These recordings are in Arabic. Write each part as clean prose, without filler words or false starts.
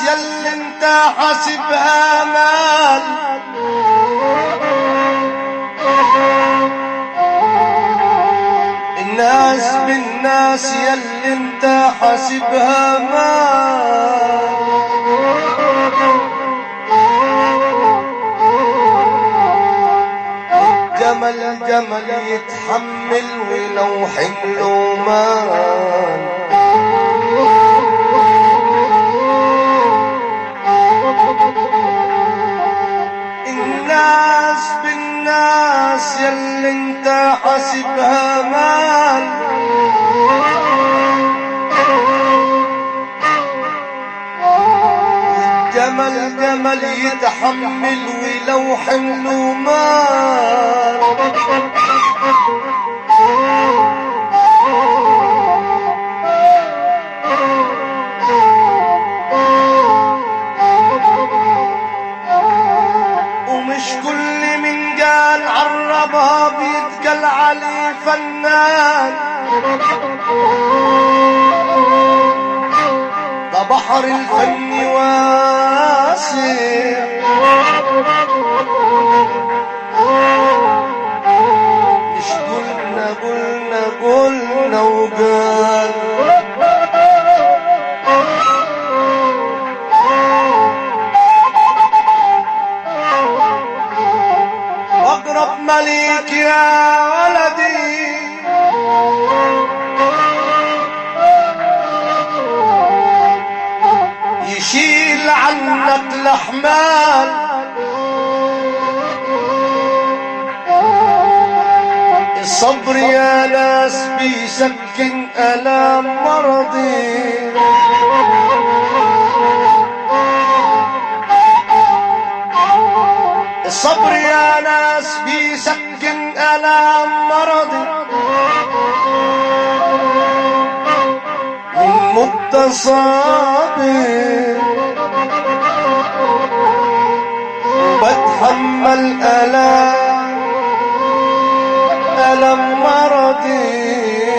يلي انت حاسبها مال، الناس بالناس يلي انت حاسبها مال، جمل جمل يتحمل ولو حمله مال، الناس بالناس يلي انت حاسبها مال، جمل جمل يتحمل ولو حمله مال، ومش كل من قال عربها بيتقال عليه فنان، ده بحر الفن واسع، مش قلنا وقال واقرب مليك يا ولدي، يشيل عنك الأحمال، الصبر يا ناس بيسكن ألام مرضي، الصبر يا ناس بيسكن ألام مرضي، من متصابر وبتحمل ألم مرضي،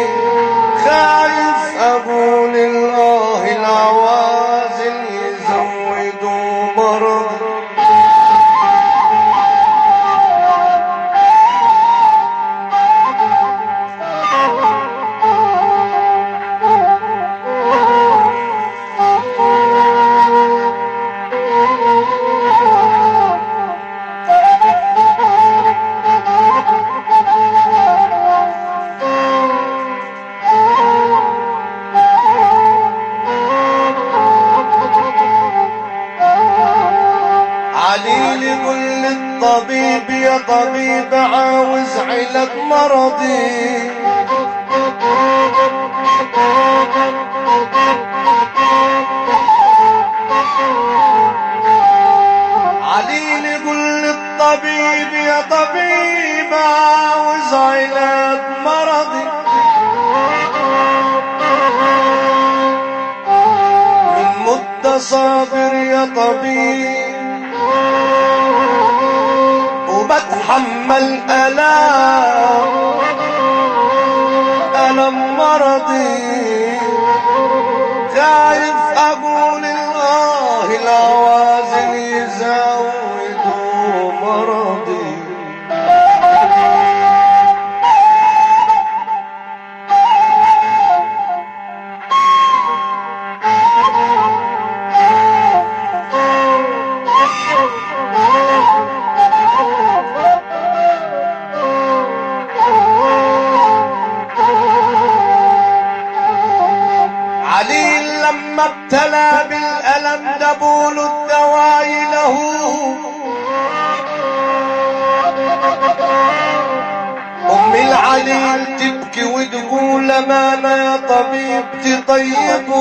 خايف أقول الله العوازل يزودوا مرضي، طبيب يا طبيب عاوز علاج مرضي، عليل يقول للطبيب يا طبيب عاوز علاج مرضي، من مدة صابر يا طبيب وبتحمل ألم مرضي، خايف أقول الله العوازل يزودوا مرضي، لما ابتلى بالألم دبول الدواء له، أم العليل تبكي وتقول أمانة يا طبيب تطيبه،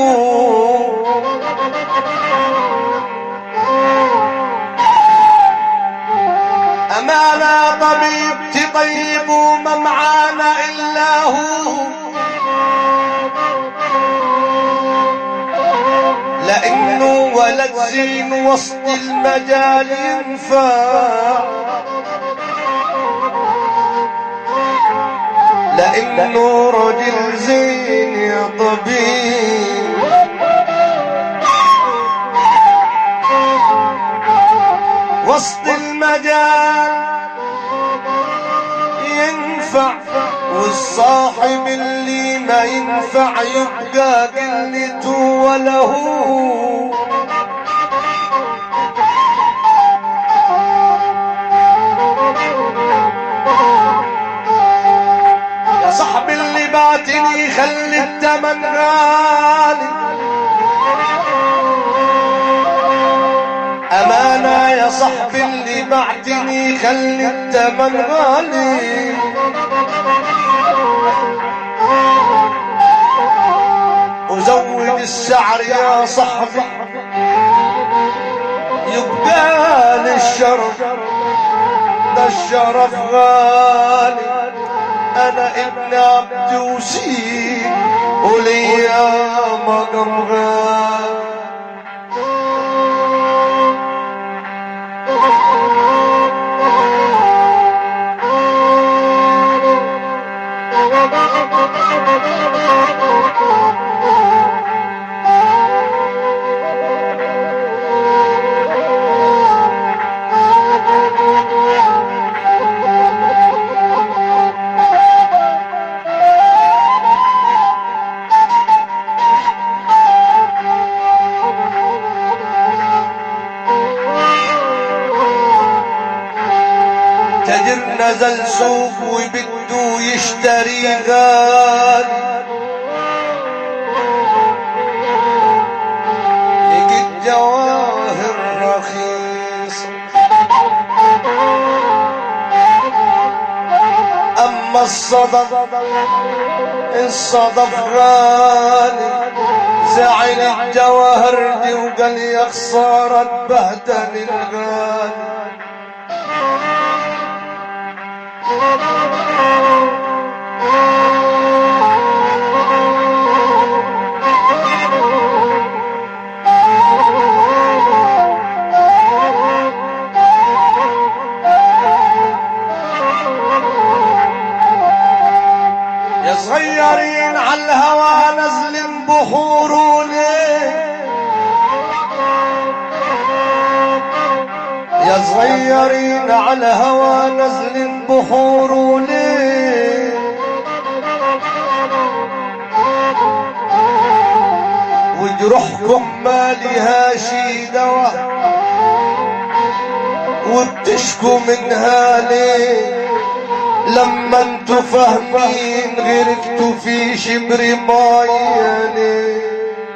أمانة يا طبيب تطيبه، ما معانا إلا هو، لأنه ولد زين وسط المجال ينفع، لأنه رجل زين يا طبيب، وسط المجال ينفع، والصاحب اللي ما ينفع يبقى قلته وله. يا صاحب اللي بعتني خلي التمن غالي، أمانة يا صاحبي اللي بعتني خلي التمن غالي. وزود السعر يا صاحبي يبقى للشرف، ده الشرف غالي. أنا ابن عبد وسيم وليا مقام غالي. نزل سوق وبده يشتري غالي، لقيت جواهر رخيص، اما الصدف غالي. زعل الجواهر دي وقال يا خسارة اتبهدل الغالي. يا صغيرين على الهوى نزل بحور ليه، يا صغيرين على الهوى نزل بحور ليه. وجروحكم ما لها شي دواء وبتشكوا منها ليه؟ لما انتوا فاهمين غرقتوا في شبر مايه ليه؟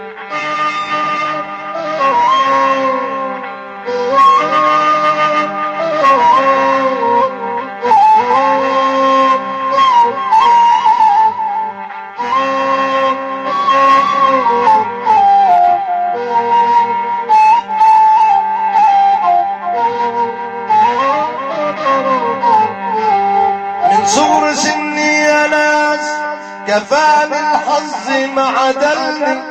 كفاني الحظ مع دلني،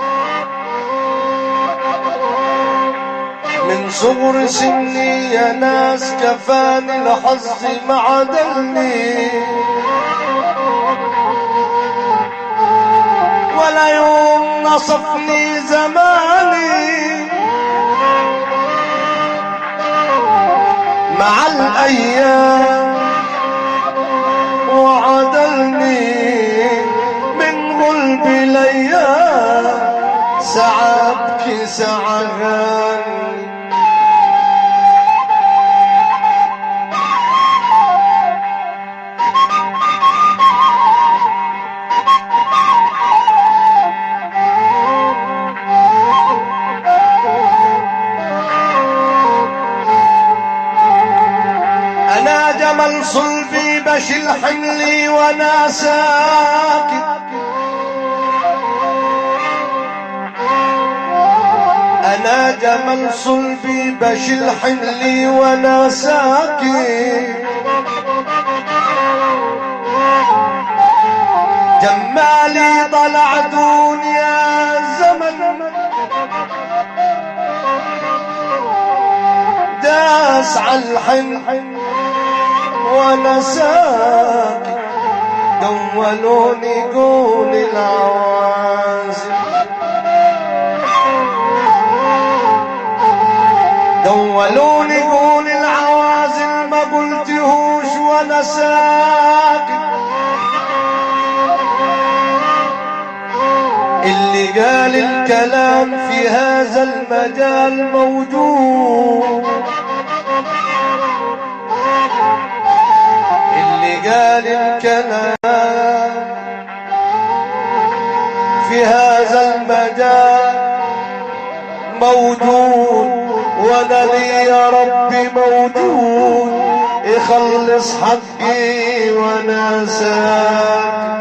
من صغر سني يا ناس كفاني الحظ مع دلني. ولا يوم نصفني زماني مع الأيام وعدلني من غلب ليا سعبك سعغاني. أنا جمل صلبي بشيل حملي وانا ساكت، أنا جمل صلبي بشيل حملي وانا ساكت. جمالي طلع دنيا زمن داس عالحن وانا ساكت. دولوني قول العوازل، دولوني قول ساكت. اللي قال الكلام في هذا المجال موجود، اللي قال الكلام في هذا المجال موجود، وانا لي يا ربي موجود يخلص حقي وانا ساكت.